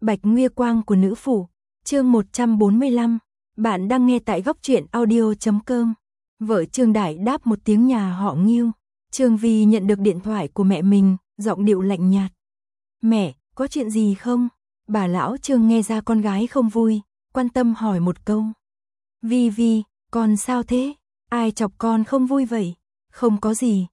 Bạch Nguy Quang của nữ phủ, chương 145, bạn đang nghe tại góc truyện audio.com. Vợ Trương Đại đáp một tiếng nhà họ Ngưu. Trương Vi nhận được điện thoại của mẹ mình, giọng điệu lạnh nhạt. Mẹ, có chuyện gì không? Bà lão Trương nghe ra con gái không vui, quan tâm hỏi một câu. Vi, con sao thế? Ai chọc con không vui vậy? Không có gì,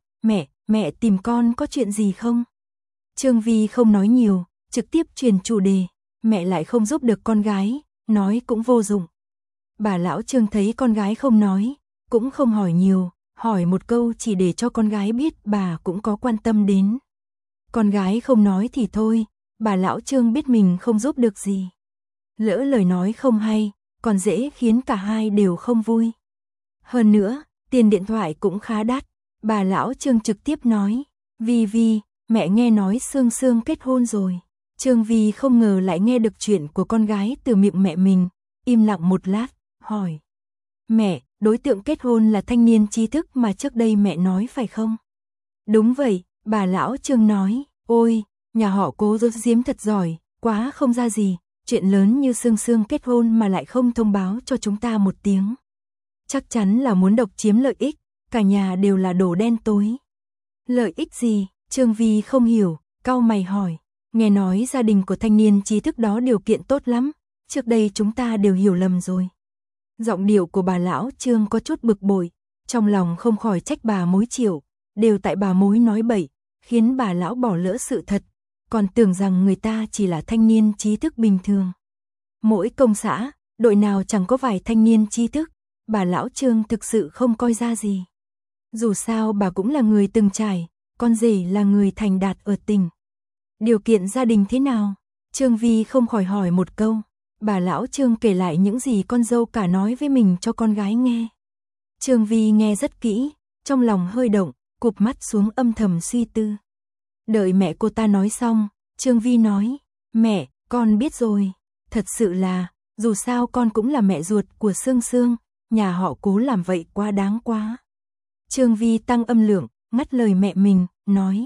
mẹ tìm con có chuyện gì không? Trương Vi không nói nhiều, trực tiếp truyền chủ đề. Mẹ lại không giúp được con gái, nói cũng vô dụng. Bà lão Trương thấy con gái không nói, cũng không hỏi nhiều, hỏi một câu chỉ để cho con gái biết bà cũng có quan tâm đến. Con gái không nói thì thôi, bà lão Trương biết mình không giúp được gì. Lỡ lời nói không hay, còn dễ khiến cả hai đều không vui. Hơn nữa, tiền điện thoại cũng khá đắt, bà lão Trương trực tiếp nói, Vi, mẹ nghe nói Sương kết hôn rồi. Trương Vi không ngờ lại nghe được chuyện của con gái từ miệng mẹ mình, im lặng một lát, hỏi. Mẹ, đối tượng kết hôn là thanh niên trí thức mà trước đây mẹ nói phải không? Đúng vậy, bà lão Trương nói, ôi, nhà họ Cố giấu giếm thật giỏi, quá không ra gì, chuyện lớn như Sương kết hôn mà lại không thông báo cho chúng ta một tiếng. Chắc chắn là muốn độc chiếm lợi ích, cả nhà đều là đồ đen tối. Lợi ích gì? Trương Vi không hiểu, cau mày hỏi. Nghe nói gia đình của thanh niên trí thức đó điều kiện tốt lắm, trước đây chúng ta đều hiểu lầm rồi. Giọng điệu của bà lão Trương có chút bực bội, trong lòng không khỏi trách bà mối Triệu, đều tại bà mối nói bậy, khiến bà lão bỏ lỡ sự thật, còn tưởng rằng người ta chỉ là thanh niên trí thức bình thường. Mỗi công xã, đội nào chẳng có vài thanh niên trí thức, bà lão Trương thực sự không coi ra gì. Dù sao bà cũng là người từng trải, con rể là người thành đạt ở tỉnh. Điều kiện gia đình thế nào? Trương Vi không khỏi hỏi một câu. Bà lão Trương kể lại những gì con dâu cả nói với mình cho con gái nghe. Trương Vi nghe rất kỹ, trong lòng hơi động, cụp mắt xuống âm thầm suy tư. Đợi mẹ cô ta nói xong, Trương Vi nói, mẹ, con biết rồi. Thật sự là, dù sao con cũng là mẹ ruột của Sương, nhà họ Cố làm vậy quá đáng quá. Trương Vi tăng âm lượng, ngắt lời mẹ mình, nói.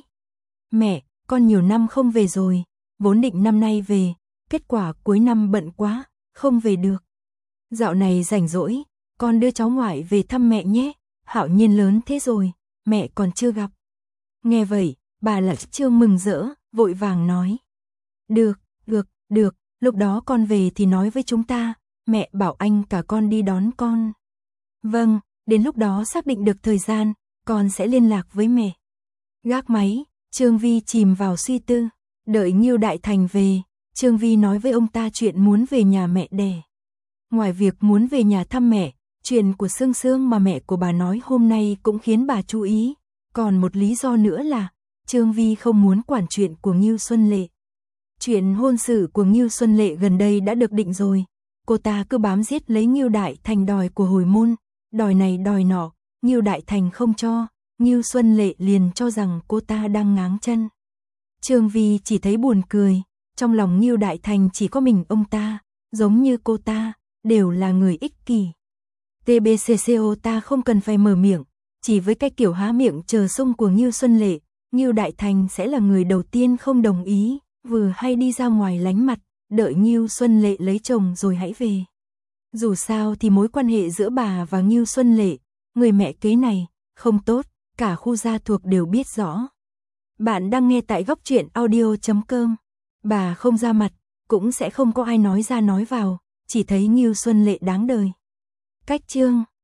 Mẹ, con nhiều năm không về rồi, vốn định năm nay về, kết quả cuối năm bận quá, không về được. Dạo này rảnh rỗi, con đưa cháu ngoại về thăm mẹ nhé, Hạo Nhiên lớn thế rồi, mẹ còn chưa gặp. Nghe vậy, bà lão Trương mừng rỡ, vội vàng nói. Được, lúc đó con về thì nói với chúng ta, mẹ bảo anh cả con đi đón con. Vâng, đến lúc đó xác định được thời gian, con sẽ liên lạc với mẹ. Gác máy, Trương Vi chìm vào suy tư, đợi Ngưu Đại Thành về, Trương Vi nói với ông ta chuyện muốn về nhà mẹ đẻ. Ngoài việc muốn về nhà thăm mẹ, chuyện của Sương mà mẹ của bà nói hôm nay cũng khiến bà chú ý, còn một lý do nữa là Trương Vi không muốn quản chuyện của Ngưu Xuân Lệ. Chuyện hôn sự của Ngưu Xuân Lệ gần đây đã được định rồi, cô ta cứ bám giết lấy Ngưu Đại Thành đòi của hồi môn, đòi này đòi nọ, Ngưu Đại Thành không cho, Ngưu Xuân Lệ liền cho rằng cô ta đang ngáng chân. Trương Vi chỉ thấy buồn cười, trong lòng Ngưu Đại Thành chỉ có mình ông ta, giống như cô ta, đều là người ích kỷ. TBCCO ta không cần phải mở miệng, chỉ với cái kiểu há miệng chờ sung của Ngưu Xuân Lệ, Ngưu Đại Thành sẽ là người đầu tiên không đồng ý, vừa hay đi ra ngoài lánh mặt, đợi Ngưu Xuân Lệ lấy chồng rồi hãy về. Dù sao thì mối quan hệ giữa bà và Ngưu Xuân Lệ, người mẹ kế này, không tốt, cả khu gia thuộc đều biết rõ. Bạn đang nghe tại góc truyện audio.com. Bà không ra mặt, cũng sẽ không có ai nói ra nói vào, chỉ thấy Ngưu Xuân Lệ đáng đời. Cách chương